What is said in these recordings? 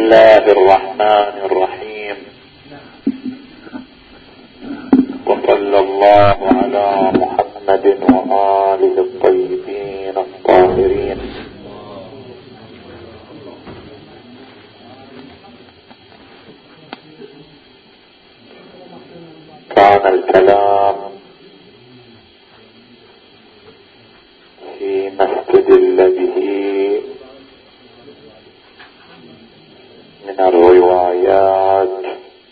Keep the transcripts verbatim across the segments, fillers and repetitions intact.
الله الرحمن الرحيم. وصلى الله على محمد وآله الطيبين الطاهرين. كان الكلام فيما استدل به من الروايات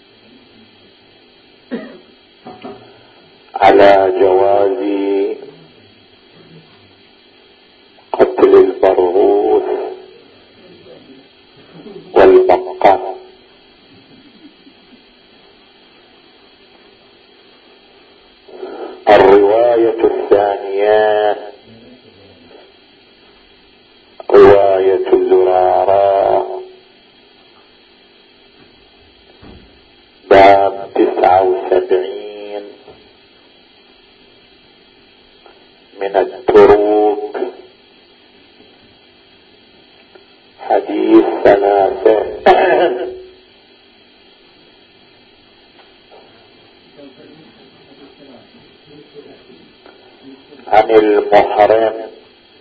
على جواز قتل البرغوث والبقة. الرواية الثانية رواية زرارة باب تسعة وسبعين من التروك حديث ثلاثة. عن المحرم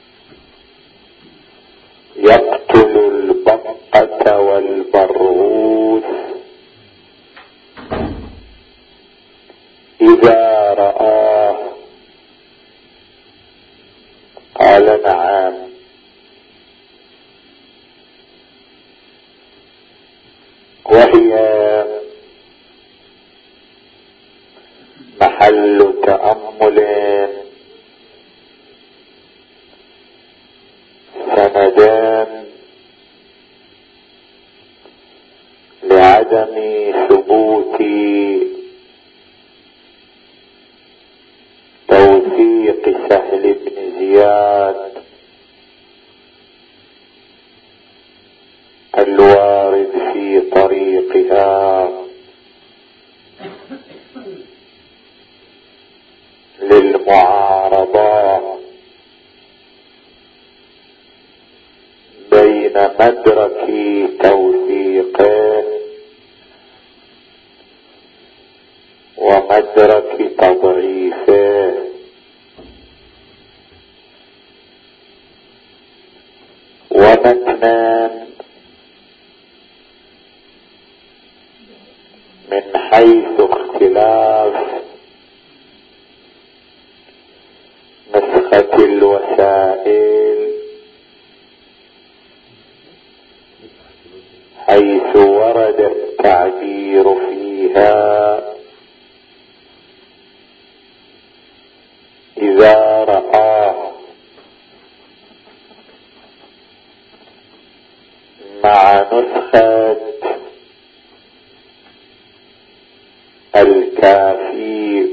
يقتل البقة والبرغوث إذا رآه. قال نعم. وهي محل تأمل سندان لعدم ثبوت توثيق سهل بن زياد الوارد في طريقها للمعارضة بين مدرك توثيقه ومدرك تضعيفه. ومتنا من حيث اختلاف نسخة الوسائل حيث ورد التعبير فيها إذا رآه مع نسخة الكافي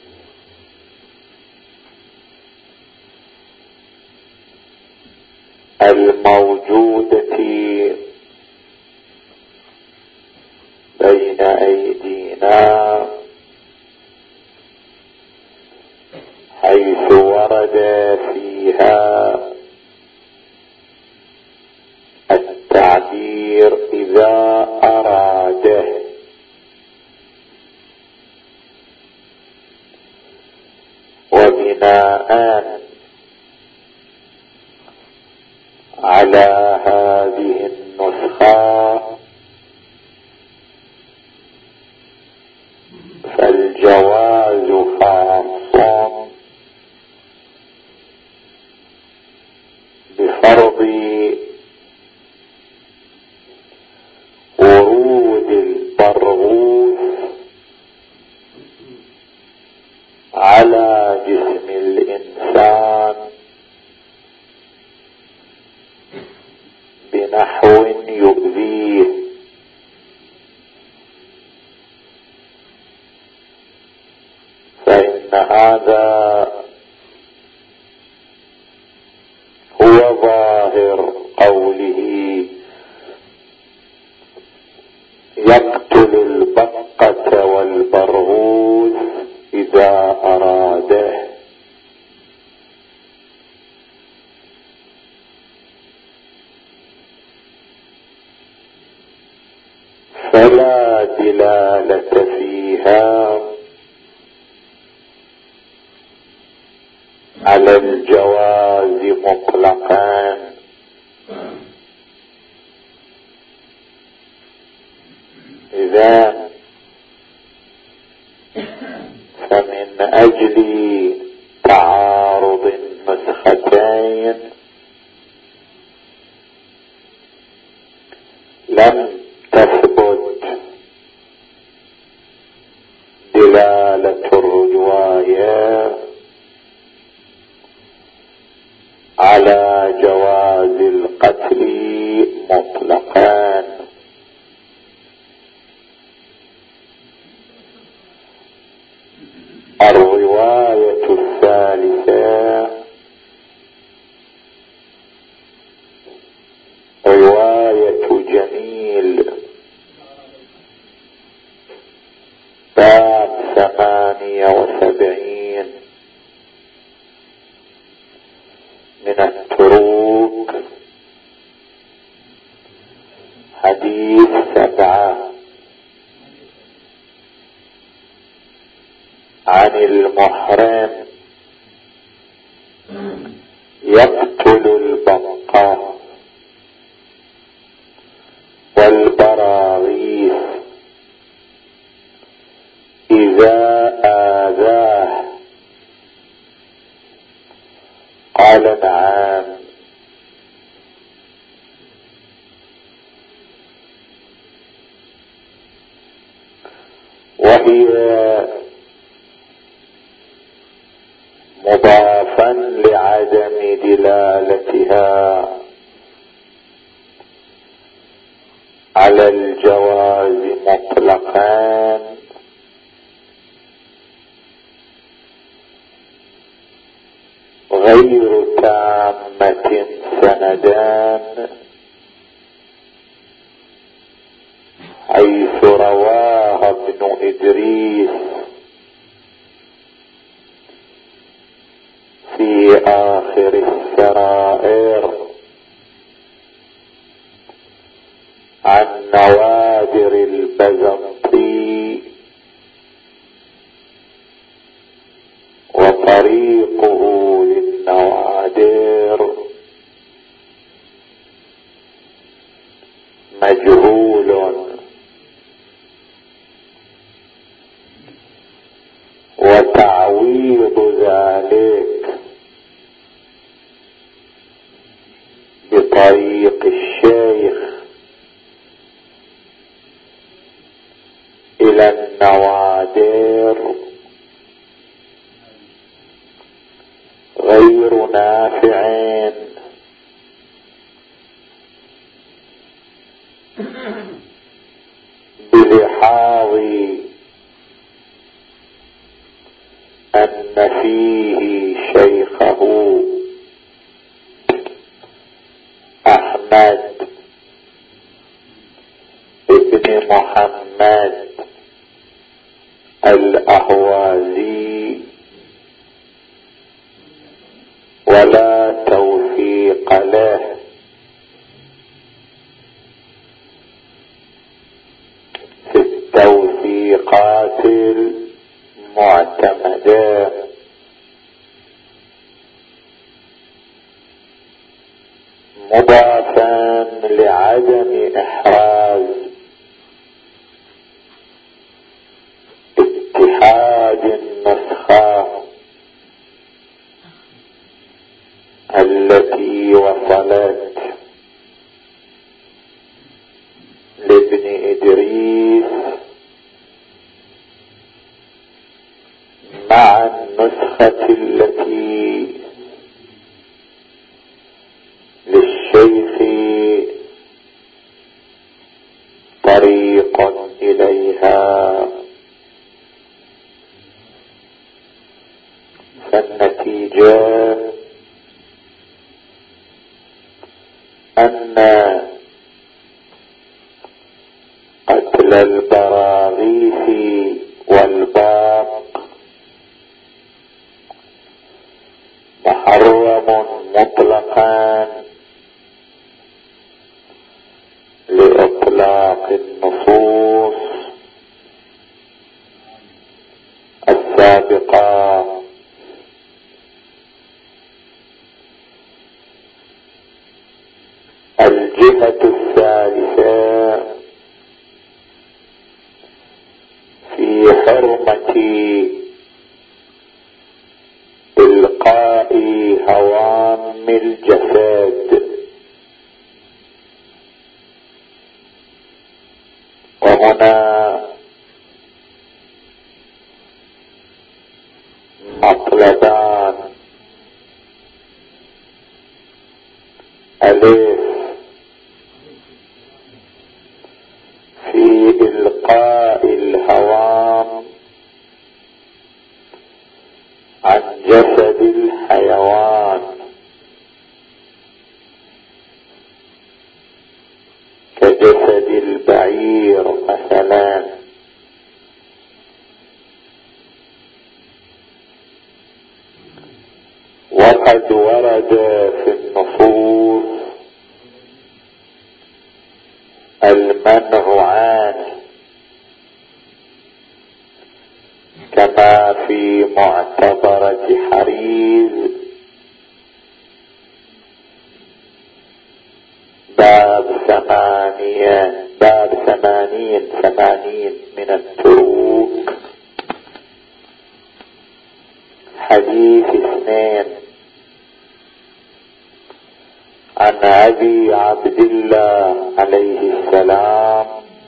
الموجودة بين أيدينا حيث ورد فيها التعبير إذا أراده. وبناء على هذه النسخة فالجواز خاص بفرض ورود البرغوث على جسم الإنسان بنحو يؤذيه، فإن هذا هو ظاهر قوله يقتل البقة والبرغوث إذا أراده. فلا دلالة فيها على الجواز مطلقا، إذا فمن أجل تعارض النسختين لم تثبت دلالة الرواية على جواز القتل مطلقا. الرواية الثالثة رواية جميل باب ثمانية وسبعين من التروك، حديث سبعة، عن المحرم يقتل البقاء والبراغيث إذا آذاه. قال نعم. وهي مضافا لعدم دلالتها على الجواز مطلقا غير تامة سندان، حيث رواها ابن إدريس في آخر السرائر عن نوادر البزنطي، وطريقه للنوادر مجهول، وتعويض ذلك بطريق الشيخ إلى النوادر غير نافع، بلحاظ أن فيه شيخه أحمد ابن محمد الأهوازي، ولا توثيق له، في التوثيقات المعتمدة، مضافا لعدم إحراز اتحاد النسخة التي وصلت لابن إدريس مع النسخة التي للشيخ طريق إليها. فالنتيجة أن قتل البراغيث والباق محرم مطلقا لإطلاق النصوص السابقة الجهة الثالثة في حرمة إلقاء هوام الجسد، وهنا مطلبان: ألف في إلقاء الهوام عن جسد الحيوان كجسد البعير مثلا، وقد ورد في النصوص المنع عنه كما في معتبرة حريز باب ثمانية باب ثمانين ثمانين من التروك، حديث اثنين عن أبي عبد الله عليه السلام: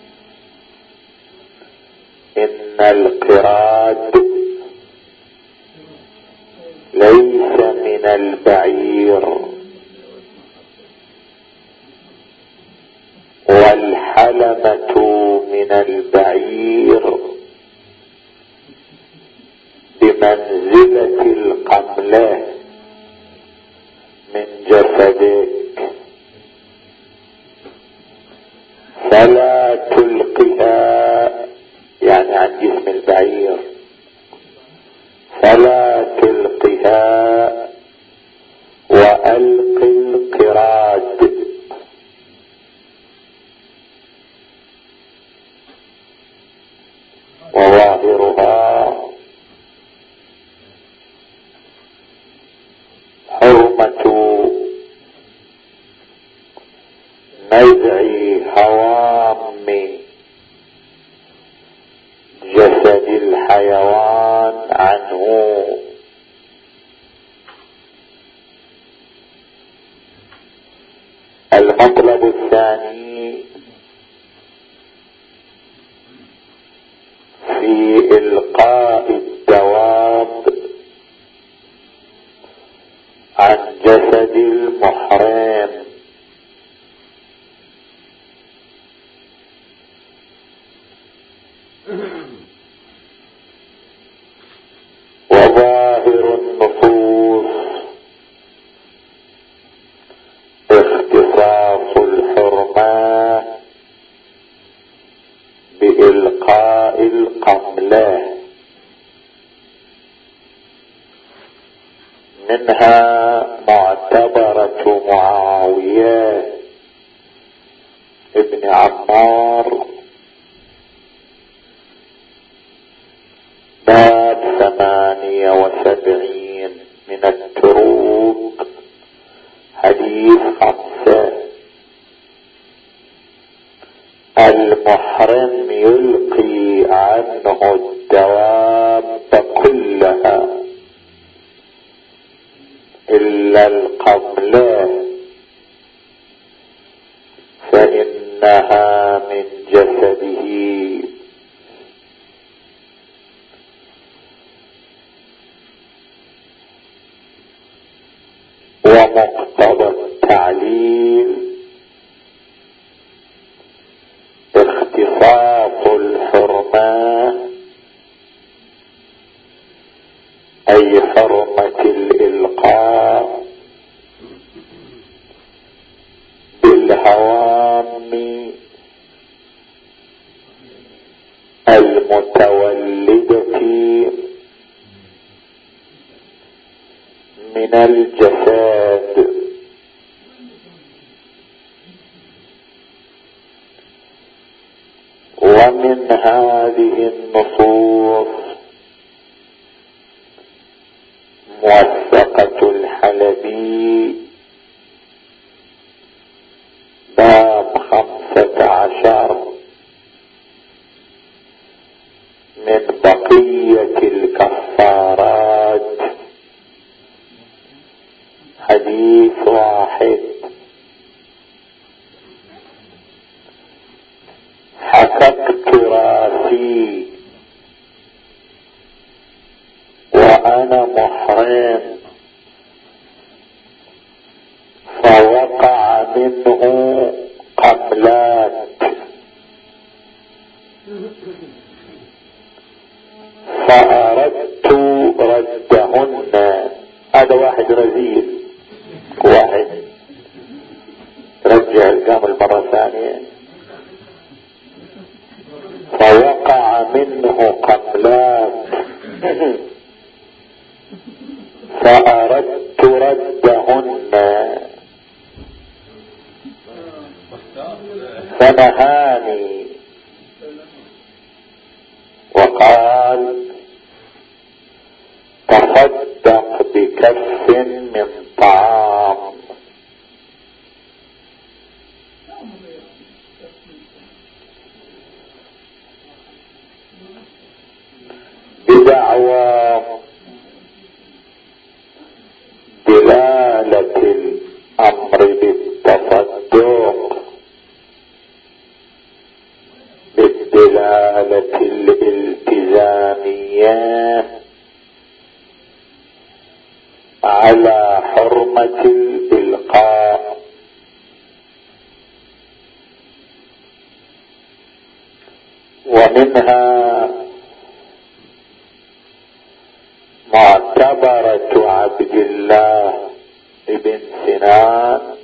إن القراد ليس من البعير، والحلمة من البعير بمنزلة القملة من جسدك، فلا تلقها، يعني عن جسم البعير، فلا تلقها وألق القراد. وظاهرها حرمة نزع هوام جسد الحيوان عنه. المطلب الثاني في إلقاء الدواب عن جسد المحرم، وظاهر النصوص اختصاص الحرمة بإلقاء القملة، منها معتبرة معاوية ابن عمار باب ثمانية وسبعين من التروك، حديث خمسة: المحرم يلقي عنه الدواب كلها إلا القملة، فإنها من جسده. ومقتضى التعليل اختصاص الحرمة، أي حرمة الإلقاء بالهوام المتولدة من الجسد، ومن هذه النصوص عشر من بقية الكفارات حديث واحد. حككت راسي وأنا محرم فوقع منه قبلات فأردت ردهن. هذا واحد رزيل، واحد رجع القام المرة ثانية. فوقع منه قبلات فأردت ردهن فنهاني وقال تصدق بكف من طعام. بدعوى دلالة الأمر بالتصدق بالدلالة الالتزامية على حرمة الإلقاء، ومنها معتبرة عبد الله بن سنان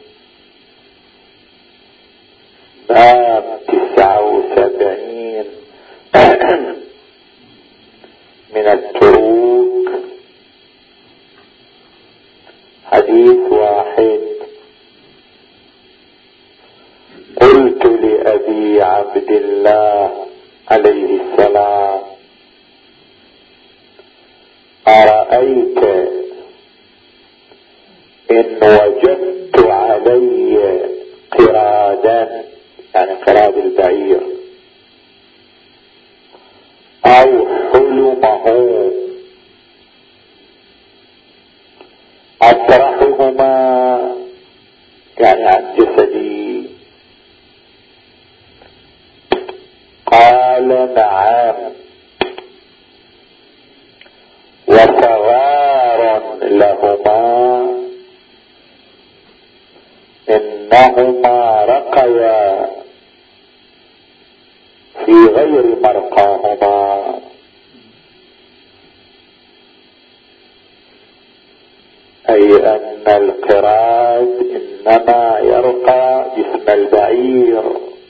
باب تسعة وسبعين من التروك حديث واحد. قلت لأبي عبد الله عليه السلام أرأيت إن وجدت علي قرادا، يعني قراد البعير، أو حلمه أطرحهما يعني عن جسدي؟ قال نعم. وصغار لهما إنهما رقيا في غير مرقاهما. أي أن القراد إنما يرقى جسم البعير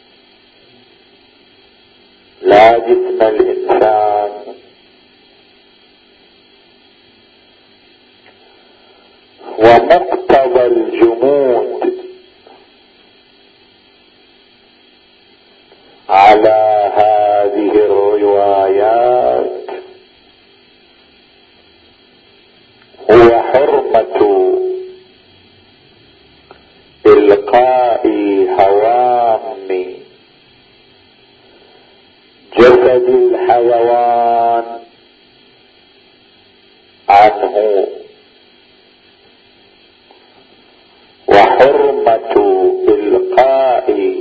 لا جسم الإنسان. ومقتضى الجمود على هذه الروايات هو حرمة إلقاء هوام جسد الحيوان عنه، وحرمة إلقاء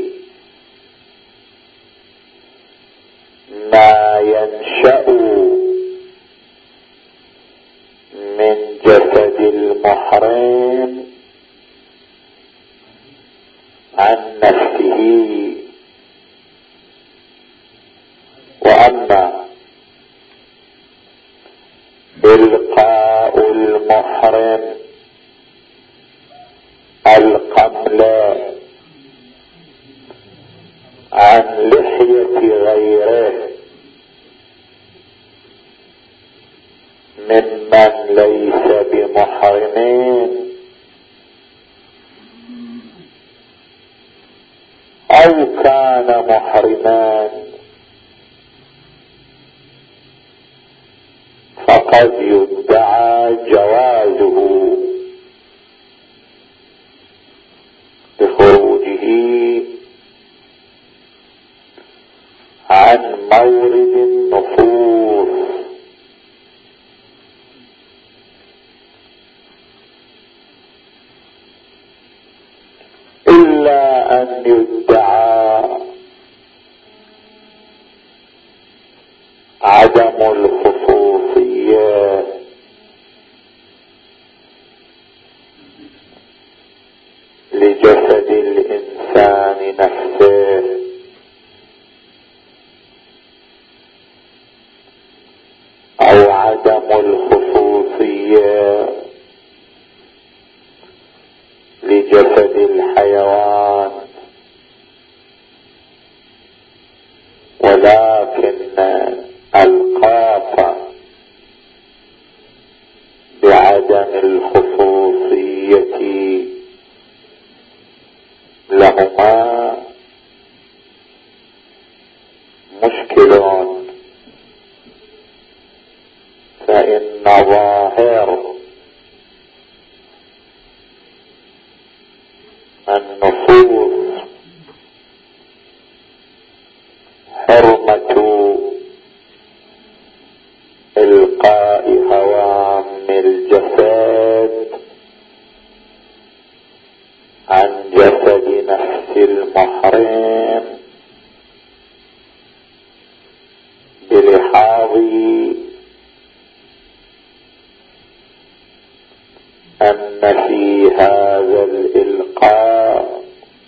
ما ينشأ من جسد المحرم عن نفسه. وأما إلقاء المحرم القمل عن لحية غيره ممن ليس بمحرمين أو كان محرمان فقد يدعى جوازه بخروجه عن مورد النفوس إلا أن يدعى عدم الخصوصية لجسد الإنسان نفسه، أو عدم الخصوصية لجسد الحيوان، ولكن القاف بعدم الخصوصية لهما مشكل، فإن ظاهر النصوص حرمة إلقاء هوام الجسد عن جسد نفس المحرم بلحاظ أن في هذا الإلقاء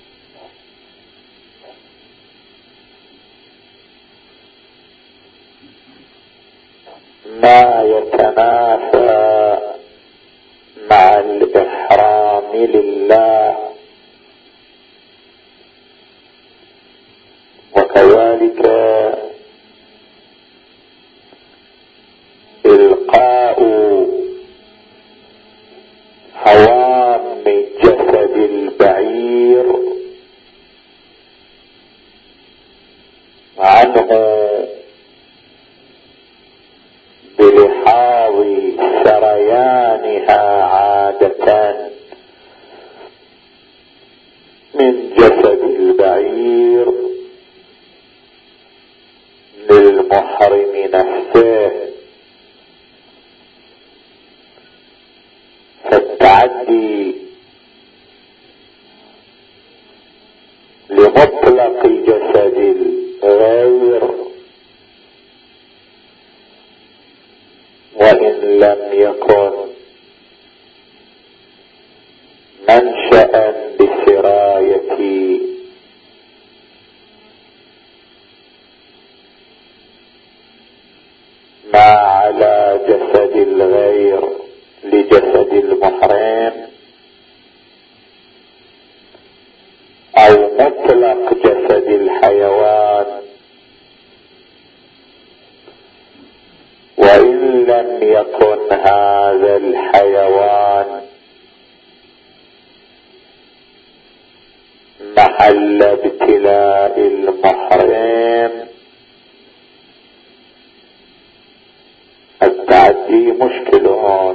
ما يتنافى مع الإحرام لله، وكذلك إلقاء هوام جسد البعير عنه بلحاظ سريانها عادة من جسد البعير للمحرم نفسه، فالتعدي لمطلق جسد الغير وإن لم يكن منشأ لسراية ما على جسد الغير لجسد المحرم، أو مطلق جسد الحيوان وإن لم يكن هذا الحيوان محل ابتلاء المحرم، التعدي مشكل،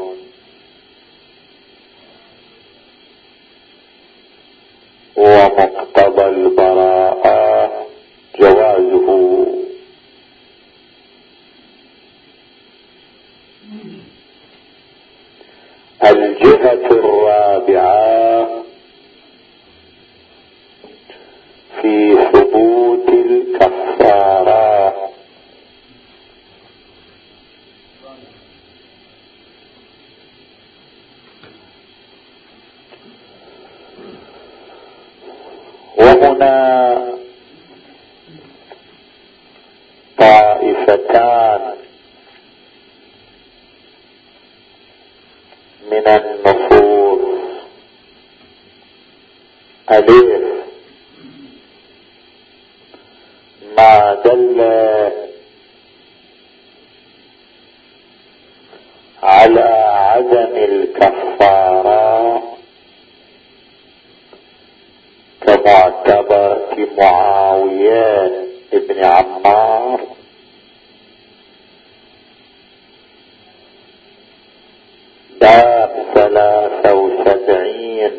ومقتضى البراءة جوازه. الجهة الرابعة في ثبوت الكفارة، وهنا طائفتان من النصوص: ألف ما دل على عدم الكفارة كمعتبرة معاوية ابن عمار، باب ثلاثة وسبعين،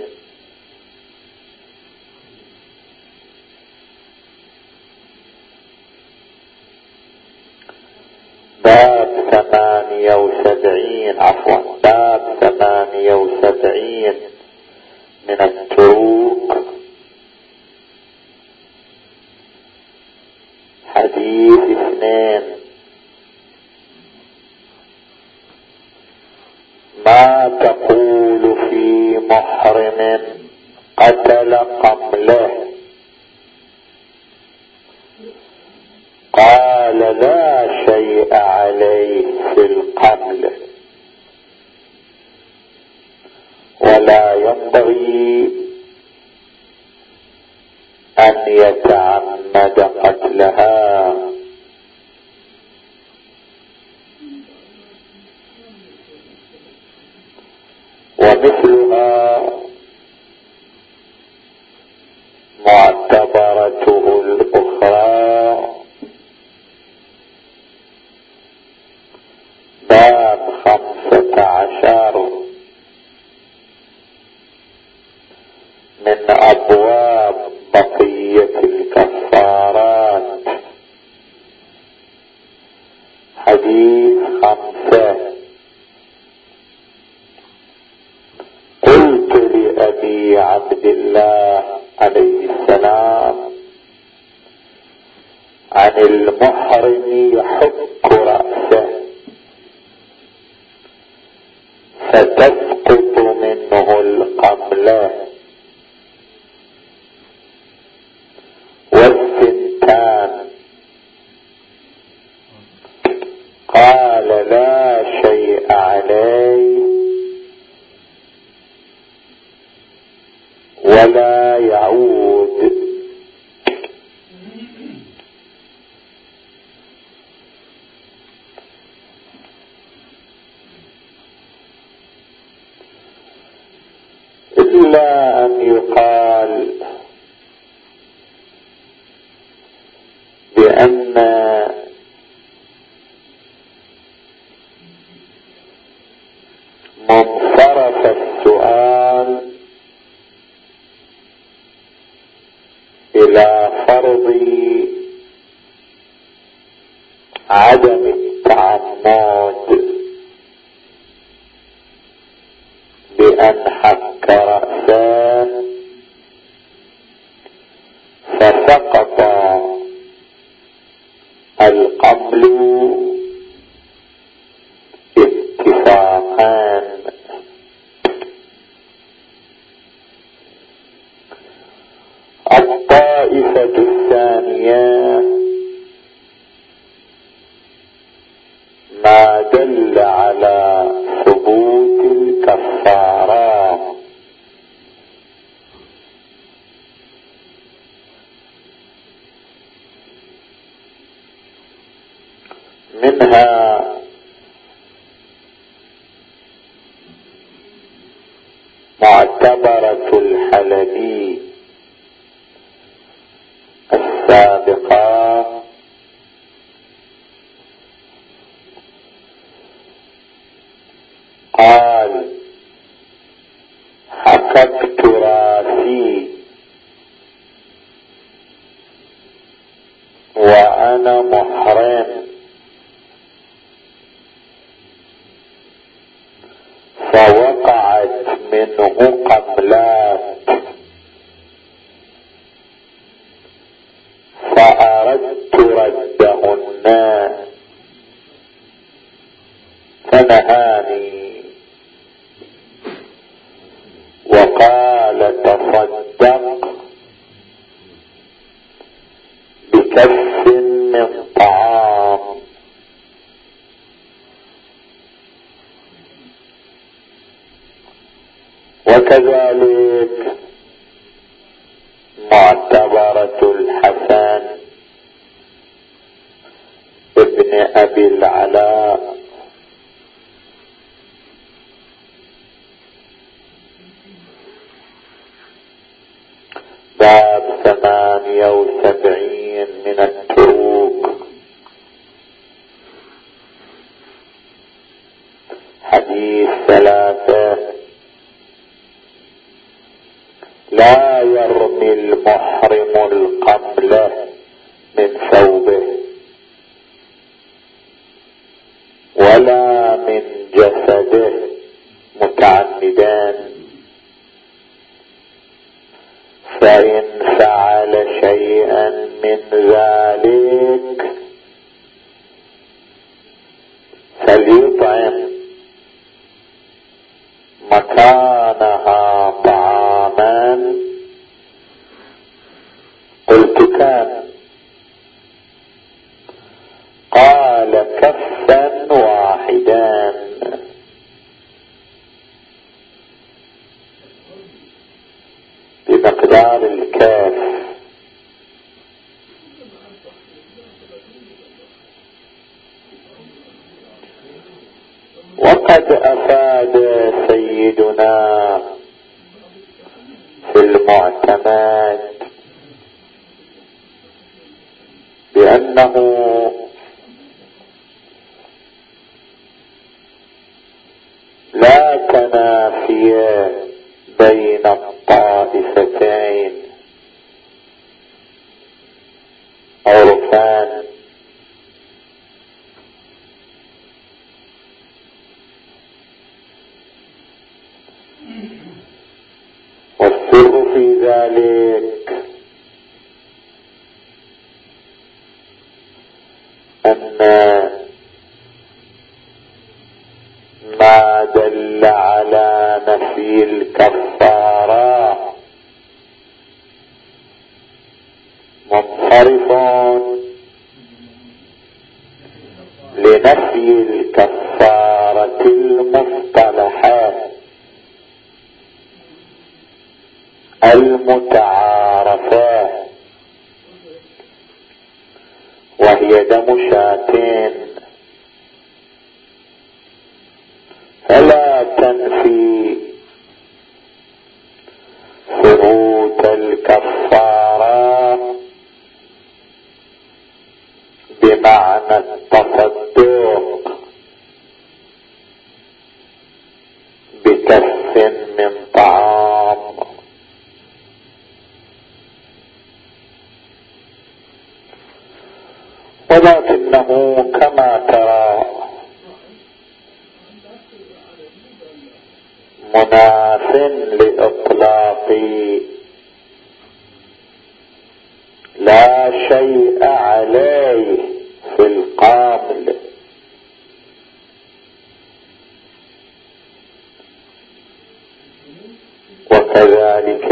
باب ثمانية وسبعين عفوا باب ثمانية وسبعين من التروك، حديث اثنين. ما تقول في محرم قتل قمله؟ قال لا شيء عليه في القمل، ولا ينبغي أن يتعمد قتلها، ومثلها معتبرته الأخرى باب خمسة عشر من أبواب بقية الكفارات، حديث خمسة. قلت لأبي عبد الله عليه السلام عن المحرم يحك رأسه فتسقط منه القملة والسنتان، قال لا شيء عليه ولا يعود. إلا أن يقال بأن منصرف السؤال إلى فرض عدم التعمد بأن حك رأسه فسقط القمل اتفاقا. الطائفة الثانية ما دل على ثبوت الكفارة، منها معتبرة الحلبي السابقة، قال حككت راسي وأنا محرم فوقعت منه قملات فأردت ردهن فنهاني وقال تصدق بكف من طعام، وكذلك معتبرة الحسن ابن أبي العلاء باب ثمانية وسبعين من التروك، حديث ثلاثة. لا يرمي المحرم القملة من ثوبه جسده متعمدان، فإن فعل شيئا من ذلك فليطعم مكانها طعاما. قلت كم؟ قال كفا واحدا. بمقدار الكاف. وقد أفاد سيدنا في المعتمد بأنه لا تنافي بين الطائفتين عرفان، والسر في ذلك أن ما دل على نفي الكفارة منصرف لنفي الكفارة المصطلحات المتعارفة، وهي دم شاتين، فلا تنفي ثبوت الكفارة بمعنى التصدق بكف من طعام. ولكنه كما ترى مناف لإطلاق لا شيء عليه في القامل، وكذلك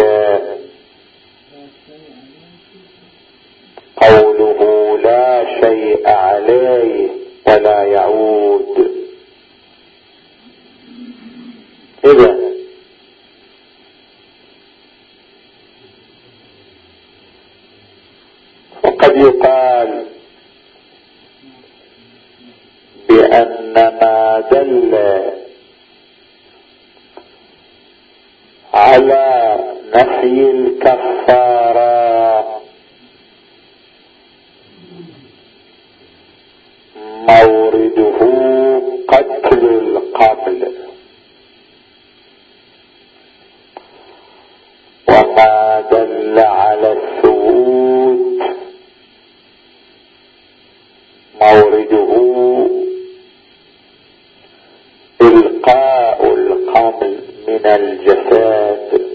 قوله لا شيء عليه ولا يعود. إذا وقد يقال بأن ما دل على نفي الكفارة مورده قتل القبل، وما دل على الثبوت مورده إلقاء القبل من الجسد،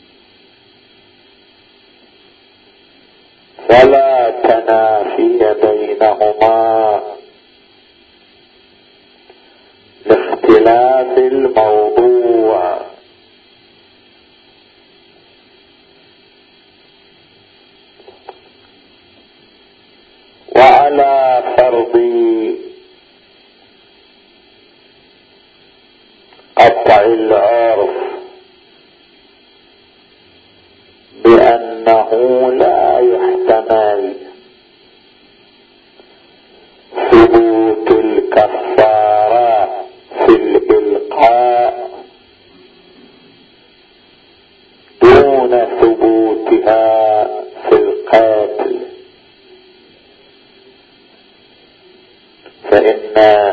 فلا تنافي بينهما لاختلاف الموضوع. وعلى فرض قطع العرف بأنه لا يحتمل ثبوت الكفارة في الإلقاء دون ثبوتها في القتل، فإن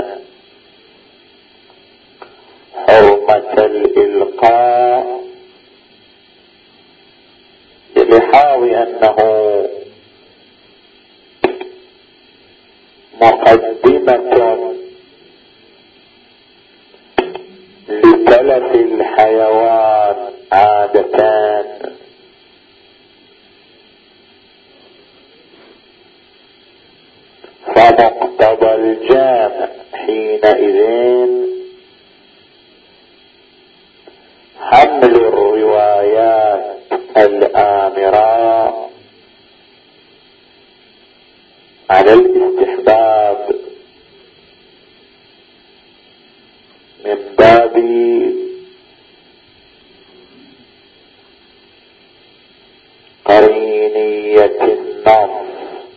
حرمة الإلقاء بلحاظ أنه مقدمة فمقتضى الجامع حينئذ حمل الروايات الآمرة على الاستحباب من باب قرينية النص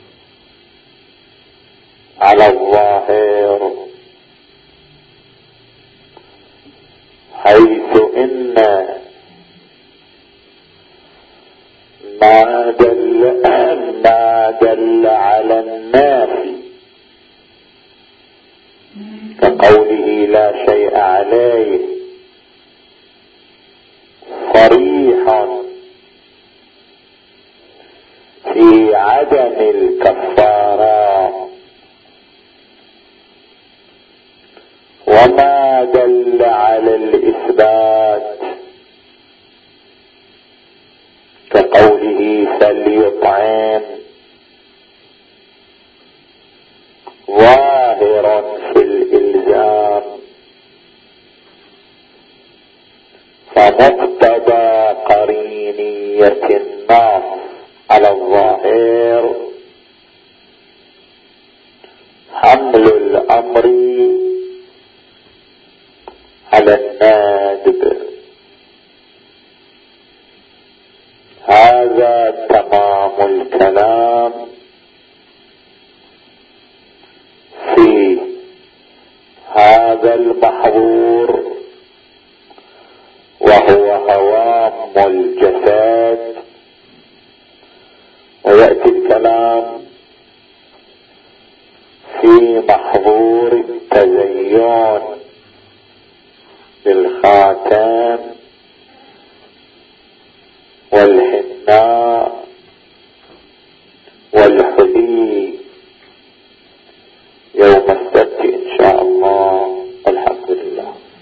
على الظاهر، حيث إن ما دل ما دل على الناس كقوله لا شيء عليه صريح في عدم الكفارة، وما دل على الإثبات كقوله فليطعم ظاهر في الإلزام، فمقتضى قرينية النص على الظاهر حمل الأمر على النادب. هذا تمام الكلام في هذا المحظور، وهو هوام الجسد. ويأتي الكلام في محظور التزين بالخاتم والحناء